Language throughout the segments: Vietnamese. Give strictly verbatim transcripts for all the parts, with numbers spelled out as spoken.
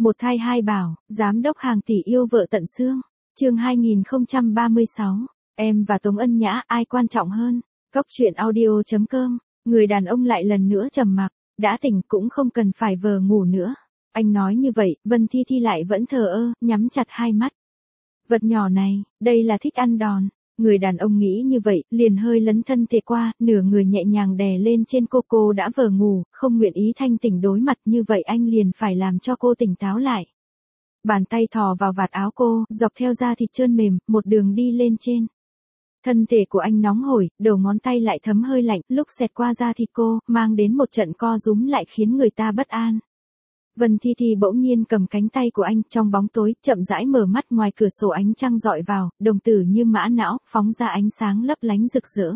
Một thai hai bảo, giám đốc hàng tỷ yêu vợ tận xương. Chương hai nghìn không trăm ba mươi sáu. Em và Tống Ân Nhã ai quan trọng hơn? Cốc truyện audio chấm com. Người đàn ông lại lần nữa trầm mặc, đã tỉnh cũng không cần phải vờ ngủ nữa. Anh nói như vậy, Vân Thi Thi lại vẫn thờ ơ, nhắm chặt hai mắt. Vật nhỏ này, đây là thích ăn đòn. Người đàn ông nghĩ như vậy, liền hơi lấn thân thể qua, nửa người nhẹ nhàng đè lên trên cô. Cô đã vờ ngủ, không nguyện ý thanh tỉnh đối mặt như vậy, anh liền phải làm cho cô tỉnh táo lại. Bàn tay thò vào vạt áo cô, dọc theo da thịt trơn mềm, một đường đi lên trên. Thân thể của anh nóng hổi, đầu ngón tay lại thấm hơi lạnh, lúc xẹt qua da thịt cô, mang đến một trận co rúm lại khiến người ta bất an. Vân Thi Thi bỗng nhiên cầm cánh tay của anh, trong bóng tối, chậm rãi mở mắt, ngoài cửa sổ ánh trăng dọi vào, đồng tử như mã não, phóng ra ánh sáng lấp lánh rực rỡ.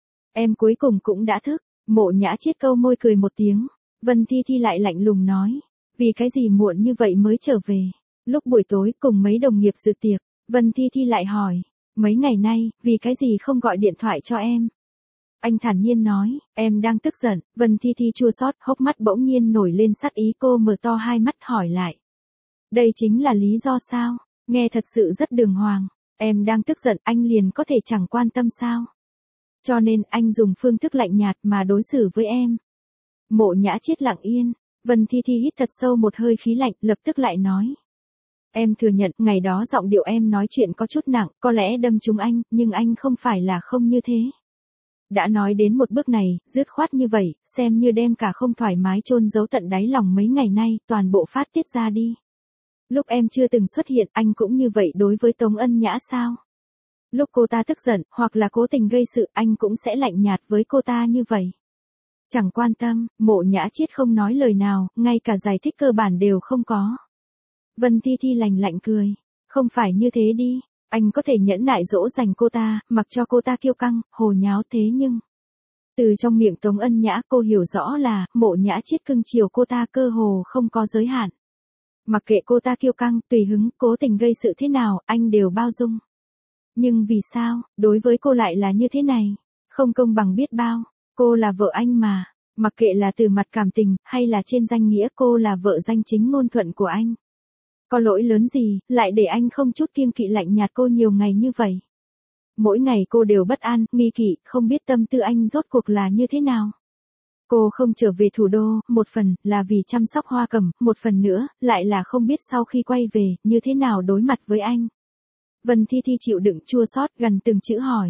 Em cuối cùng cũng đã thức. Mộ Nhã Chiết câu môi cười một tiếng. Vân Thi Thi lại lạnh lùng nói, vì cái gì muộn như vậy mới trở về? Lúc buổi tối cùng mấy đồng nghiệp dự tiệc, Vân Thi Thi lại hỏi, mấy ngày nay, vì cái gì không gọi điện thoại cho em? Anh thản nhiên nói, em đang tức giận. Vân Thi Thi chua xót, hốc mắt bỗng nhiên nổi lên sát ý. Cô mở to hai mắt hỏi lại, đây chính là lý do sao? Nghe thật sự rất đường hoàng. Em đang tức giận, anh liền có thể chẳng quan tâm sao? Cho nên anh dùng phương thức lạnh nhạt mà đối xử với em. Mộ Nhã Chiết lặng yên. Vân Thi Thi hít thật sâu một hơi khí lạnh, lập tức lại nói, em thừa nhận, ngày đó giọng điệu em nói chuyện có chút nặng, có lẽ đâm trúng anh, nhưng anh không phải là không như thế. Đã nói đến một bước này, dứt khoát như vậy, xem như đem cả không thoải mái chôn giấu tận đáy lòng mấy ngày nay, toàn bộ phát tiết ra đi. Lúc em chưa từng xuất hiện, anh cũng như vậy đối với Tống Ân Nhã sao? Lúc cô ta tức giận, hoặc là cố tình gây sự, anh cũng sẽ lạnh nhạt với cô ta như vậy. Chẳng quan tâm. Mộ Nhã Chiết không nói lời nào, ngay cả giải thích cơ bản đều không có. Vân Thi Thi lành lạnh cười, không phải như thế đi. Anh có thể nhẫn nại dỗ dành cô ta, mặc cho cô ta kiêu căng, hồ nháo, thế nhưng từ trong miệng Tống Ân Nhã, cô hiểu rõ là Mộ Nhã Chiết cưng chiều cô ta cơ hồ không có giới hạn. Mặc kệ cô ta kiêu căng, tùy hứng, cố tình gây sự thế nào, anh đều bao dung. Nhưng vì sao, đối với cô lại là như thế này? Không công bằng biết bao. Cô là vợ anh mà. Mặc kệ là từ mặt cảm tình, hay là trên danh nghĩa, cô là vợ danh chính ngôn thuận của anh. Có lỗi lớn gì, lại để anh không chút kiêng kỵ lạnh nhạt cô nhiều ngày như vậy? Mỗi ngày cô đều bất an, nghi kỵ, không biết tâm tư anh rốt cuộc là như thế nào. Cô không trở về thủ đô, một phần là vì chăm sóc Hoa Cẩm, một phần nữa lại là không biết sau khi quay về, như thế nào đối mặt với anh. Vân Thi Thi chịu đựng chua xót, gần từng chữ hỏi,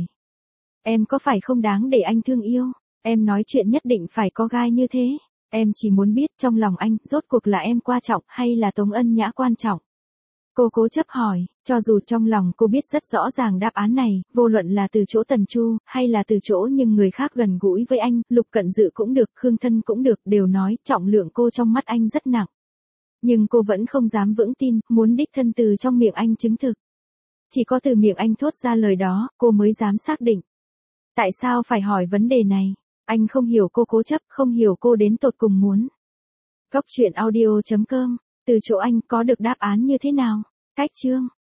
em có phải không đáng để anh thương yêu? Em nói chuyện nhất định phải có gai như thế. Em chỉ muốn biết trong lòng anh, rốt cuộc là em quan trọng, hay là Tống Ân Nhã quan trọng? Cô cố chấp hỏi, cho dù trong lòng cô biết rất rõ ràng đáp án này, vô luận là từ chỗ Tần Chu, hay là từ chỗ những người khác gần gũi với anh, Lục Cận Dự cũng được, Khương Thân cũng được, đều nói trọng lượng cô trong mắt anh rất nặng. Nhưng cô vẫn không dám vững tin, muốn đích thân từ trong miệng anh chứng thực. Chỉ có từ miệng anh thốt ra lời đó, cô mới dám xác định. Tại sao phải hỏi vấn đề này? Anh không hiểu cô cố chấp, không hiểu cô đến tột cùng muốn. Cốc truyện audio chấm com. Từ chỗ anh có được đáp án như thế nào? Cách chương.